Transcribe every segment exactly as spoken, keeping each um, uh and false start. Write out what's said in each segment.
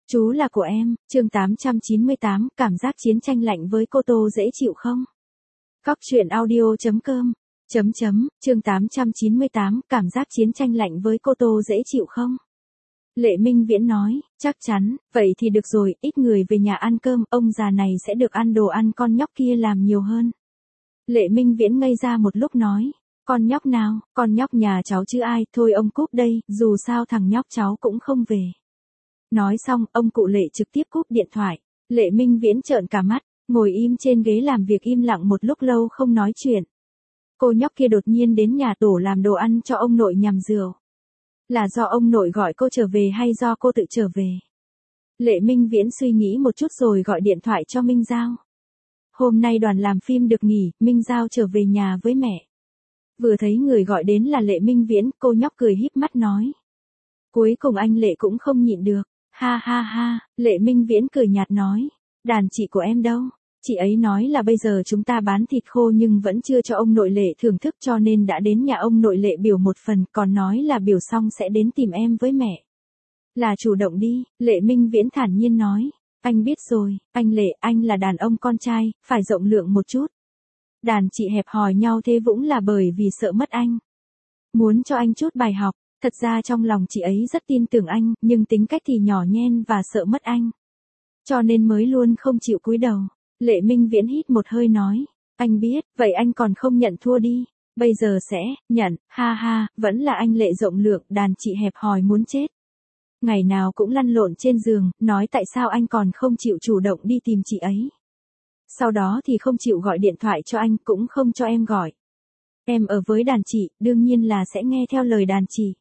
Chú là của em, chương tám trăm chín mươi tám, cảm giác chiến tranh lạnh với cô Tô dễ chịu không? Cóc truyện audio chấm com, chấm chấm, chương tám trăm chín mươi tám, cảm giác chiến tranh lạnh với cô Tô dễ chịu không? Lệ Minh Viễn nói, chắc chắn, vậy thì được rồi, ít người về nhà ăn cơm, ông già này sẽ được ăn đồ ăn con nhóc kia làm nhiều hơn. Lệ Minh Viễn ngây ra một lúc nói, con nhóc nào, con nhóc nhà cháu chứ ai, thôi ông cúp đây, dù sao thằng nhóc cháu cũng không về. Nói xong, ông cụ Lệ trực tiếp cúp điện thoại. Lệ Minh Viễn trợn cả mắt, ngồi im trên ghế làm việc im lặng một lúc lâu không nói chuyện. Cô nhóc kia đột nhiên đến nhà tổ làm đồ ăn cho ông nội nhằm rượu. Là do ông nội gọi cô trở về hay do cô tự trở về? Lệ Minh Viễn suy nghĩ một chút rồi gọi điện thoại cho Minh Giao. Hôm nay đoàn làm phim được nghỉ, Minh Giao trở về nhà với mẹ. Vừa thấy người gọi đến là Lệ Minh Viễn, cô nhóc cười híp mắt nói. Cuối cùng anh Lệ cũng không nhịn được. Ha ha ha, Lệ Minh Viễn cười nhạt nói. Đàn chị của em đâu? Chị ấy nói là bây giờ chúng ta bán thịt khô nhưng vẫn chưa cho ông nội Lệ thưởng thức cho nên đã đến nhà ông nội Lệ biểu một phần, còn nói là biểu xong sẽ đến tìm em với mẹ. Là chủ động đi, Lệ Minh Viễn thản nhiên nói. Anh biết rồi, anh Lệ, anh là đàn ông con trai, phải rộng lượng một chút. Đàn chị hẹp hòi nhau thế vũng là bởi vì sợ mất anh. Muốn cho anh chút bài học. Thật ra trong lòng chị ấy rất tin tưởng anh, nhưng tính cách thì nhỏ nhen và sợ mất anh. Cho nên mới luôn không chịu cúi đầu. Lệ Minh Viễn hít một hơi nói. Anh biết, vậy anh còn không nhận thua đi. Bây giờ sẽ, nhận, ha ha, vẫn là anh Lệ rộng lượng, đàn chị hẹp hòi muốn chết. Ngày nào cũng lăn lộn trên giường, nói tại sao anh còn không chịu chủ động đi tìm chị ấy. Sau đó thì không chịu gọi điện thoại cho anh, cũng không cho em gọi. Em ở với đàn chị, đương nhiên là sẽ nghe theo lời đàn chị.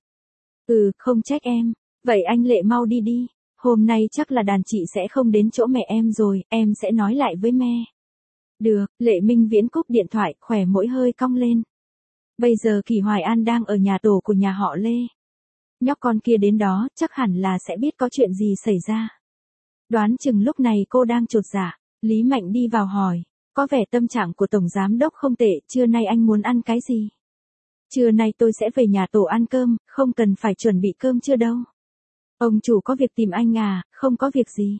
Ừ, không trách em. Vậy anh Lệ mau đi đi. Hôm nay chắc là đàn chị sẽ không đến chỗ mẹ em rồi, em sẽ nói lại với mẹ. Được, Lệ Minh Viễn cúp điện thoại, khỏe mỗi hơi cong lên. Bây giờ Kỳ Hoài An đang ở nhà tổ của nhà họ Lê. Nhóc con kia đến đó, chắc hẳn là sẽ biết có chuyện gì xảy ra. Đoán chừng lúc này cô đang chột dạ. Lý Mạnh đi vào hỏi. Có vẻ tâm trạng của Tổng Giám Đốc không tệ, trưa nay anh muốn ăn cái gì? Trưa nay tôi sẽ về nhà tổ ăn cơm, không cần phải chuẩn bị cơm trưa đâu. Ông chủ có việc tìm anh à, không có việc gì.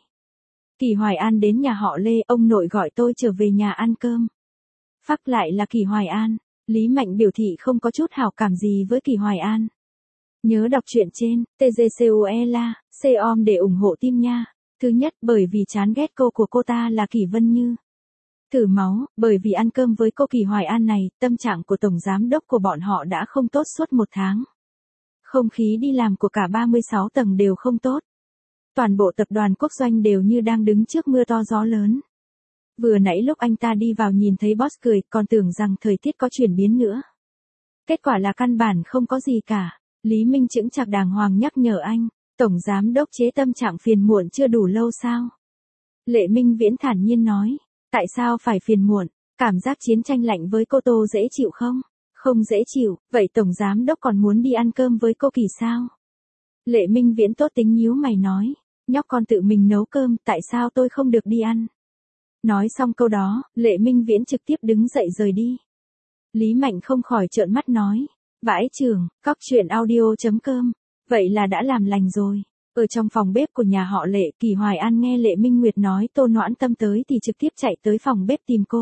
Kỳ Hoài An đến nhà họ Lê, ông nội gọi tôi trở về nhà ăn cơm. Phắc lại là Kỳ Hoài An. Lý Mạnh biểu thị không có chút hảo cảm gì với Kỳ Hoài An. Nhớ đọc truyện trên, tê giê xê o e la, C-om để ủng hộ team nha. Thứ nhất, bởi vì chán ghét cô của cô ta là Kỳ Vân Như. Thử máu, bởi vì ăn cơm với cô Kỳ Hoài An này, tâm trạng của Tổng Giám Đốc của bọn họ đã không tốt suốt một tháng. Không khí đi làm của cả ba mươi sáu tầng đều không tốt. Toàn bộ tập đoàn quốc doanh đều như đang đứng trước mưa to gió lớn. Vừa nãy lúc anh ta đi vào nhìn thấy boss cười, còn tưởng rằng thời tiết có chuyển biến nữa. Kết quả là căn bản không có gì cả. Lý Minh chững chạc đàng hoàng nhắc nhở anh, Tổng Giám Đốc chế tâm trạng phiền muộn chưa đủ lâu sao? Lệ Minh Viễn thản nhiên nói. Tại sao phải phiền muộn? Cảm giác chiến tranh lạnh với cô Tô dễ chịu không? Không dễ chịu, vậy Tổng Giám Đốc còn muốn đi ăn cơm với cô Kỳ sao? Lệ Minh Viễn tốt tính nhíu mày nói. Nhóc con tự mình nấu cơm, tại sao tôi không được đi ăn? Nói xong câu đó, Lệ Minh Viễn trực tiếp đứng dậy rời đi. Lý Mạnh không khỏi trợn mắt nói. Vãi chưởng, cóc truyện audio chấm com. Vậy là đã làm lành rồi. Ở trong phòng bếp của nhà họ Lệ, Kỳ Hoài An nghe Lệ Minh Nguyệt nói Tô Noãn Tâm tới thì trực tiếp chạy tới phòng bếp tìm cô.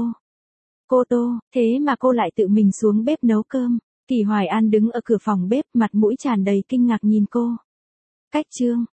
Cô Tô, thế mà cô lại tự mình xuống bếp nấu cơm. Kỳ Hoài An đứng ở cửa phòng bếp, mặt mũi tràn đầy kinh ngạc nhìn cô. Cách chương,